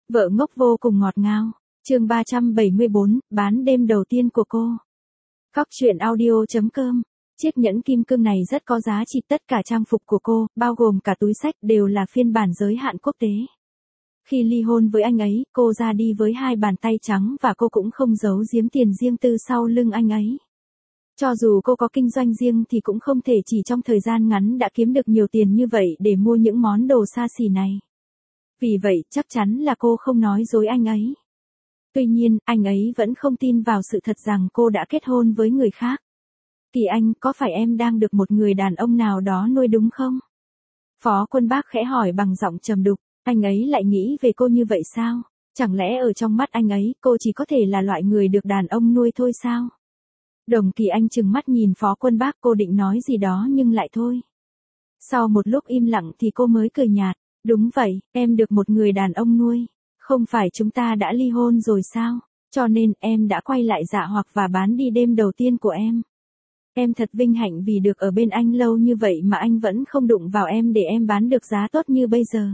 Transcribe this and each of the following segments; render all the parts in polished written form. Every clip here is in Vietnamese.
Vợ ngốc vô cùng ngọt ngào. Chương 374, bán đêm đầu tiên của cô. Cóc truyện audio.com. Chiếc nhẫn kim cương này rất có giá trị, tất cả trang phục của cô, bao gồm cả túi xách đều là phiên bản giới hạn quốc tế. Khi ly hôn với anh ấy, cô ra đi với hai bàn tay trắng và cô cũng không giấu giếm tiền riêng tư sau lưng anh ấy. Cho dù cô có kinh doanh riêng thì cũng không thể chỉ trong thời gian ngắn đã kiếm được nhiều tiền như vậy để mua những món đồ xa xỉ này. Vì vậy, chắc chắn là cô không nói dối anh ấy. Tuy nhiên, anh ấy vẫn không tin vào sự thật rằng cô đã kết hôn với người khác. Kỳ Anh, có phải em đang được một người đàn ông nào đó nuôi đúng không? Phó Quân Bác khẽ hỏi bằng giọng trầm đục, anh ấy lại nghĩ về cô như vậy sao? Chẳng lẽ ở trong mắt anh ấy, cô chỉ có thể là loại người được đàn ông nuôi thôi sao? Đồng Kỳ Anh trừng mắt nhìn Phó Quân Bác, cô định nói gì đó nhưng lại thôi. Sau một lúc im lặng thì cô mới cười nhạt, đúng vậy, em được một người đàn ông nuôi. Không phải chúng ta đã ly hôn rồi sao? Cho nên em đã quay lại Dạ Hoặc và bán đi đêm đầu tiên của em. Em thật vinh hạnh vì được ở bên anh lâu như vậy mà anh vẫn không đụng vào em để em bán được giá tốt như bây giờ.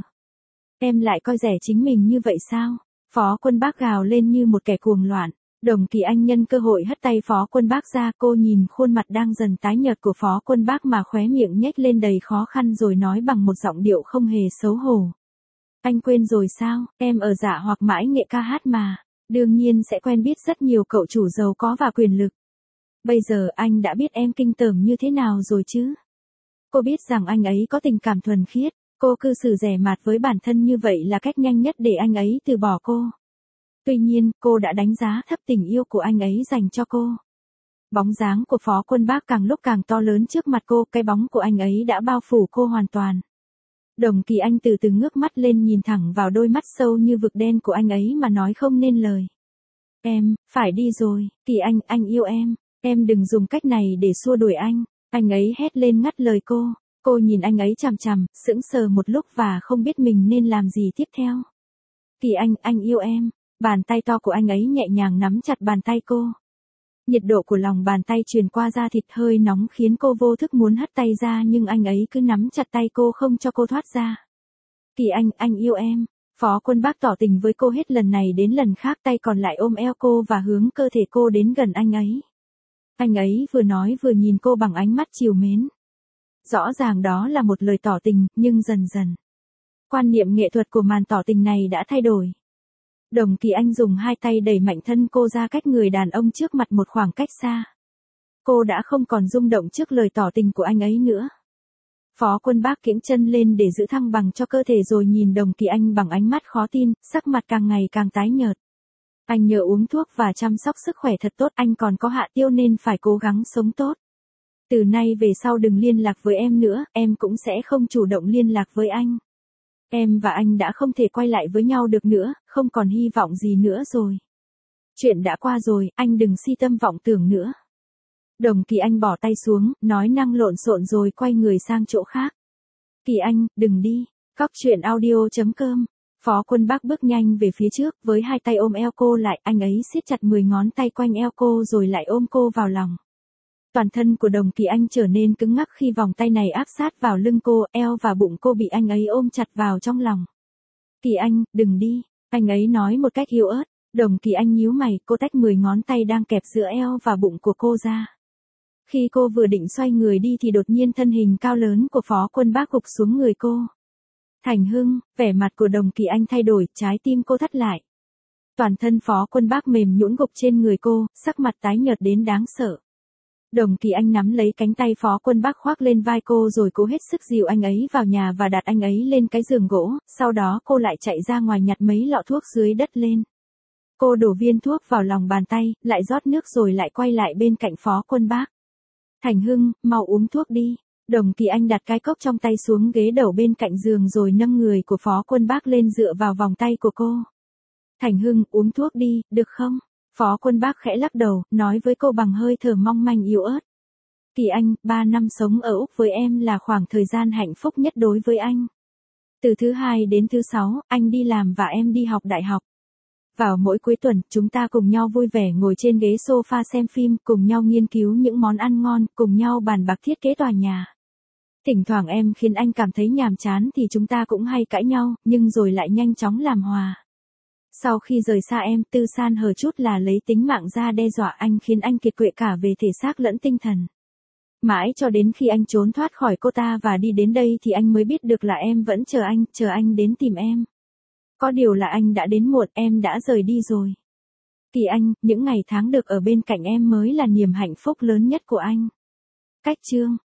Em lại coi rẻ chính mình như vậy sao? Phó Quân Bác gào lên như một kẻ cuồng loạn. Đồng Kỳ Anh nhân cơ hội hất tay Phó Quân Bác ra, cô nhìn khuôn mặt đang dần tái nhợt của Phó Quân Bác mà khóe miệng nhếch lên đầy khó khăn rồi nói bằng một giọng điệu không hề xấu hổ. Anh quên rồi sao, em ở Dạ Hoặc mãi nghệ ca hát mà, đương nhiên sẽ quen biết rất nhiều cậu chủ giàu có và quyền lực. Bây giờ anh đã biết em kinh tởm như thế nào rồi chứ? Cô biết rằng anh ấy có tình cảm thuần khiết, cô cư xử dè mạt với bản thân như vậy là cách nhanh nhất để anh ấy từ bỏ cô. Tuy nhiên, cô đã đánh giá thấp tình yêu của anh ấy dành cho cô. Bóng dáng của Phó Quân Bác càng lúc càng to lớn trước mặt cô, cái bóng của anh ấy đã bao phủ cô hoàn toàn. Đồng Kỳ Anh từ từ ngước mắt lên nhìn thẳng vào đôi mắt sâu như vực đen của anh ấy mà nói không nên lời. Em, phải đi rồi, Kỳ anh yêu em đừng dùng cách này để xua đuổi anh ấy hét lên ngắt lời cô nhìn anh ấy chằm chằm, sững sờ một lúc và không biết mình nên làm gì tiếp theo. Kỳ anh yêu em, bàn tay to của anh ấy nhẹ nhàng nắm chặt bàn tay cô. Nhiệt độ của lòng bàn tay truyền qua da thịt hơi nóng khiến cô vô thức muốn hất tay ra nhưng anh ấy cứ nắm chặt tay cô không cho cô thoát ra. Kỳ anh yêu em. Phó Quân Bác tỏ tình với cô hết lần này đến lần khác, tay còn lại ôm eo cô và hướng cơ thể cô đến gần anh ấy. Anh ấy vừa nói vừa nhìn cô bằng ánh mắt trìu mến. Rõ ràng đó là một lời tỏ tình, nhưng dần dần, quan niệm nghệ thuật của màn tỏ tình này đã thay đổi. Đồng Kỳ Anh dùng hai tay đẩy mạnh thân cô ra cách người đàn ông trước mặt một khoảng cách xa. Cô đã không còn rung động trước lời tỏ tình của anh ấy nữa. Phó Quân Bác kiễng chân lên để giữ thăng bằng cho cơ thể rồi nhìn Đồng Kỳ Anh bằng ánh mắt khó tin, sắc mặt càng ngày càng tái nhợt. Anh nhớ uống thuốc và chăm sóc sức khỏe thật tốt, anh còn có hạ tiêu nên phải cố gắng sống tốt. Từ nay về sau đừng liên lạc với em nữa, em cũng sẽ không chủ động liên lạc với anh. Em và anh đã không thể quay lại với nhau được nữa, không còn hy vọng gì nữa rồi. Chuyện đã qua rồi, anh đừng si tâm vọng tưởng nữa. Đồng Kỳ Anh bỏ tay xuống, nói năng lộn xộn rồi quay người sang chỗ khác. Kỳ Anh, đừng đi. Cóc truyện audio.com. Phó Quân Bác bước nhanh về phía trước, với hai tay ôm eo cô lại, anh ấy siết chặt 10 ngón tay quanh eo cô rồi lại ôm cô vào lòng. Toàn thân của Đồng Kỳ Anh trở nên cứng ngắc khi vòng tay này áp sát vào lưng cô, eo và bụng cô bị anh ấy ôm chặt vào trong lòng. Kỳ Anh, đừng đi, anh ấy nói một cách yếu ớt. Đồng Kỳ Anh nhíu mày, cô tách 10 ngón tay đang kẹp giữa eo và bụng của cô ra. Khi cô vừa định xoay người đi thì đột nhiên thân hình cao lớn của Phó Quân Bác gục xuống người cô. Thành Hưng, vẻ mặt của Đồng Kỳ Anh thay đổi, trái tim cô thắt lại. Toàn thân Phó Quân Bác mềm nhũn gục trên người cô, sắc mặt tái nhợt đến đáng sợ. Đồng Kỳ Anh nắm lấy cánh tay Phó Quân Bác khoác lên vai cô rồi cố hết sức dìu anh ấy vào nhà và đặt anh ấy lên cái giường gỗ, sau đó cô lại chạy ra ngoài nhặt mấy lọ thuốc dưới đất lên. Cô đổ viên thuốc vào lòng bàn tay, lại rót nước rồi lại quay lại bên cạnh Phó Quân Bác. Thành Hưng, mau uống thuốc đi. Đồng Kỳ Anh đặt cái cốc trong tay xuống ghế đầu bên cạnh giường rồi nâng người của Phó Quân Bác lên dựa vào vòng tay của cô. Thành Hưng, uống thuốc đi, được không? Phó Quân Bác khẽ lắc đầu, nói với cô bằng hơi thở mong manh yếu ớt. Kỳ Anh, 3 năm sống ở Úc với em là khoảng thời gian hạnh phúc nhất đối với anh. Từ thứ 2 đến thứ 6, anh đi làm và em đi học đại học. Vào mỗi cuối tuần, chúng ta cùng nhau vui vẻ ngồi trên ghế sofa xem phim, cùng nhau nghiên cứu những món ăn ngon, cùng nhau bàn bạc thiết kế tòa nhà. Thỉnh thoảng em khiến anh cảm thấy nhàm chán thì chúng ta cũng hay cãi nhau, nhưng rồi lại nhanh chóng làm hòa. Sau khi rời xa em, Tư San hờ chút là lấy tính mạng ra đe dọa anh khiến anh kiệt quệ cả về thể xác lẫn tinh thần. Mãi cho đến khi anh trốn thoát khỏi cô ta và đi đến đây thì anh mới biết được là em vẫn chờ anh đến tìm em. Có điều là anh đã đến muộn, em đã rời đi rồi. Kỳ anh, những ngày tháng được ở bên cạnh em mới là niềm hạnh phúc lớn nhất của anh. Cách chương